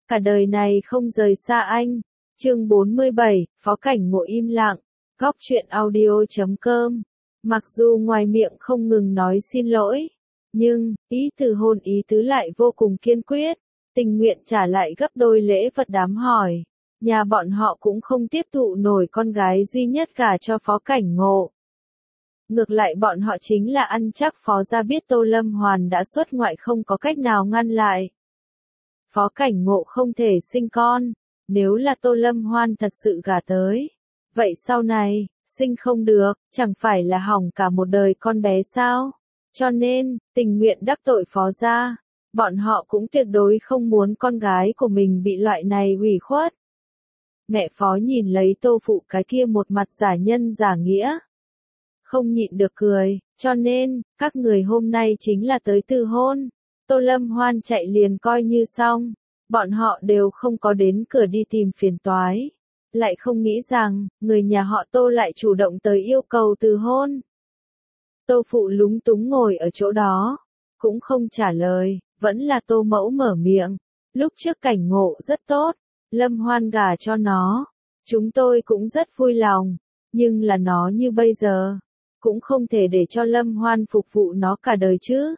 cả đời này không rời xa anh. Chương 47, Phó Cảnh Ngộ im lặng. Góc truyện audio.com. Mặc dù ngoài miệng không ngừng nói xin lỗi, nhưng ý từ hôn ý tứ lại vô cùng kiên quyết, tình nguyện trả lại gấp đôi lễ vật đám hỏi. Nhà bọn họ cũng không tiếp thụ nổi con gái duy nhất gả cho Phó Cảnh Ngộ. Ngược lại bọn họ chính là ăn chắc Phó gia biết Tô Lâm Hoàn đã xuất ngoại không có cách nào ngăn lại. Phó Cảnh Ngộ không thể sinh con, nếu là Tô Lâm Hoan thật sự gả tới. Vậy sau này, sinh không được, chẳng phải là hỏng cả một đời con bé sao? Cho nên, tình nguyện đắc tội Phó gia, bọn họ cũng tuyệt đối không muốn con gái của mình bị loại này ủy khuất. Mẹ Phó nhìn lấy Tô phụ cái kia một mặt giả nhân giả nghĩa, không nhịn được cười, cho nên, các người hôm nay chính là tới từ hôn. Tô Lâm Hoan chạy liền coi như xong, bọn họ đều không có đến cửa đi tìm phiền toái. Lại không nghĩ rằng, người nhà họ Tô lại chủ động tới yêu cầu từ hôn. Tô phụ lúng túng ngồi ở chỗ đó, cũng không trả lời, vẫn là Tô mẫu mở miệng. Lúc trước Cảnh Ngộ rất tốt, Lâm Hoan gả cho nó, chúng tôi cũng rất vui lòng, nhưng là nó như bây giờ, cũng không thể để cho Lâm Hoan phục vụ nó cả đời chứ.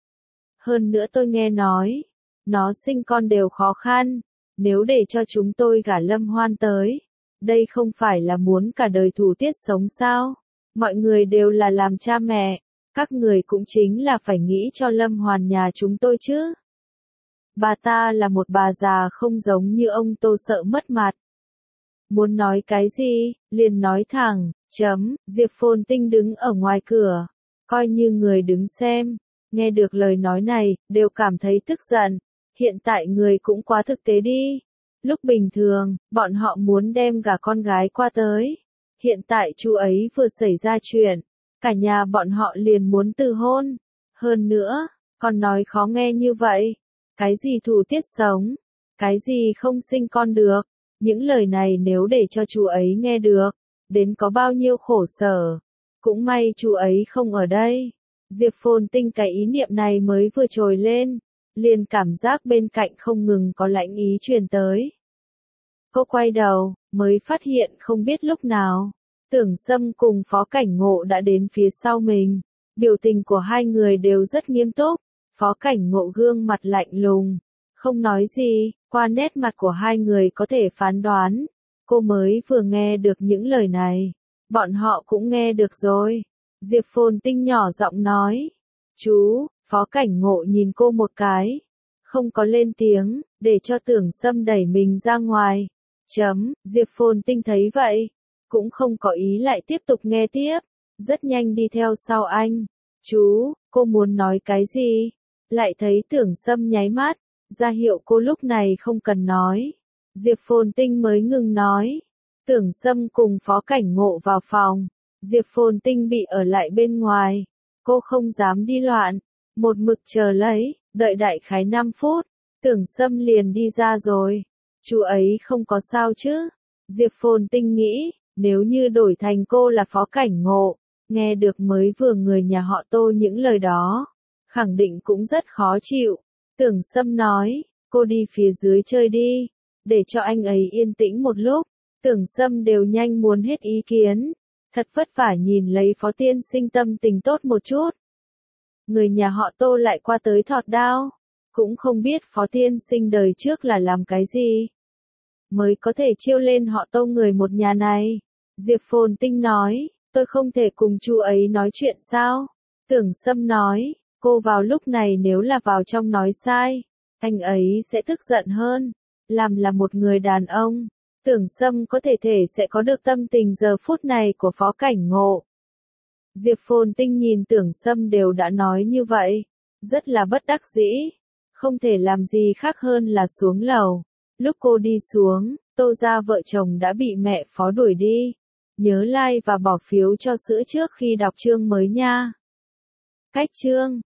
Hơn nữa tôi nghe nói, nó sinh con đều khó khăn, nếu để cho chúng tôi gả Lâm Hoan tới, đây không phải là muốn cả đời thủ tiết sống sao? Mọi người đều là làm cha mẹ, các người cũng chính là phải nghĩ cho Lâm Hoan nhà chúng tôi chứ. Bà ta là một bà già không giống như ông Tô sợ mất mặt. Muốn nói cái gì, liền nói thẳng, Diệp Phồn Tinh đứng ở ngoài cửa, coi như người đứng xem, nghe được lời nói này, đều cảm thấy tức giận. Hiện tại người cũng quá thực tế đi. Lúc bình thường, bọn họ muốn đem gả con gái qua tới. Hiện tại chú ấy vừa xảy ra chuyện, cả nhà bọn họ liền muốn từ hôn. Hơn nữa, còn nói khó nghe như vậy. Cái gì thủ tiết sống, cái gì không sinh con được. Những lời này nếu để cho chú ấy nghe được, đến có bao nhiêu khổ sở. Cũng may chú ấy không ở đây. Diệp Phồn Tinh cái ý niệm này mới vừa trồi lên, liền cảm giác bên cạnh không ngừng có lãnh ý truyền tới. Cô quay đầu, mới phát hiện không biết lúc nào, Tưởng Sâm cùng Phó Cảnh Ngộ đã đến phía sau mình. Biểu tình của hai người đều rất nghiêm túc, Phó Cảnh Ngộ gương mặt lạnh lùng, không nói gì, qua nét mặt của hai người có thể phán đoán. Cô mới vừa nghe được những lời này, bọn họ cũng nghe được rồi. Diệp Phồn Tinh nhỏ giọng nói, chú, Phó Cảnh Ngộ nhìn cô một cái, không có lên tiếng, để cho Tưởng Sâm đẩy mình ra ngoài. Diệp Phồn Tinh thấy vậy, cũng không có ý lại tiếp tục nghe tiếp, rất nhanh đi theo sau anh. Chú, cô muốn nói cái gì? Lại thấy Tưởng Sâm nháy mắt, ra hiệu cô lúc này không cần nói. Diệp Phồn Tinh mới ngừng nói. Tưởng Sâm cùng Phó Cảnh Ngộ vào phòng, Diệp Phồn Tinh bị ở lại bên ngoài. Cô không dám đi loạn, một mực chờ lấy, đợi đại khái 5 phút, Tưởng Sâm liền đi ra rồi. Chú ấy không có sao chứ? Diệp Phồn Tinh nghĩ, nếu như đổi thành cô là Phó Cảnh Ngộ, nghe được mới vừa người nhà họ Tô những lời đó, khẳng định cũng rất khó chịu. Tưởng Sâm nói, cô đi phía dưới chơi đi, để cho anh ấy yên tĩnh một lúc. Tưởng Sâm đều nhanh muốn hết ý kiến, thật vất vả nhìn lấy Phó tiên sinh tâm tình tốt một chút. Người nhà họ Tô lại qua tới thọt đao, cũng không biết Phó tiên sinh đời trước là làm cái gì, mới có thể chiêu lên họ Tô người một nhà này. Diệp Phồn Tinh nói, tôi không thể cùng chú ấy nói chuyện sao? Tưởng Sâm nói, cô vào lúc này nếu là vào trong nói sai, anh ấy sẽ tức giận hơn. Làm là một người đàn ông, Tưởng Sâm có thể sẽ có được tâm tình giờ phút này của Phó Cảnh Ngộ. Diệp Phồn Tinh nhìn Tưởng Sâm đều đã nói như vậy, rất là bất đắc dĩ, không thể làm gì khác hơn là xuống lầu. Lúc cô đi xuống, Tô gia vợ chồng đã bị mẹ Phó đuổi đi. Nhớ like và bỏ phiếu cho sữa trước khi đọc chương mới nha. Cách chương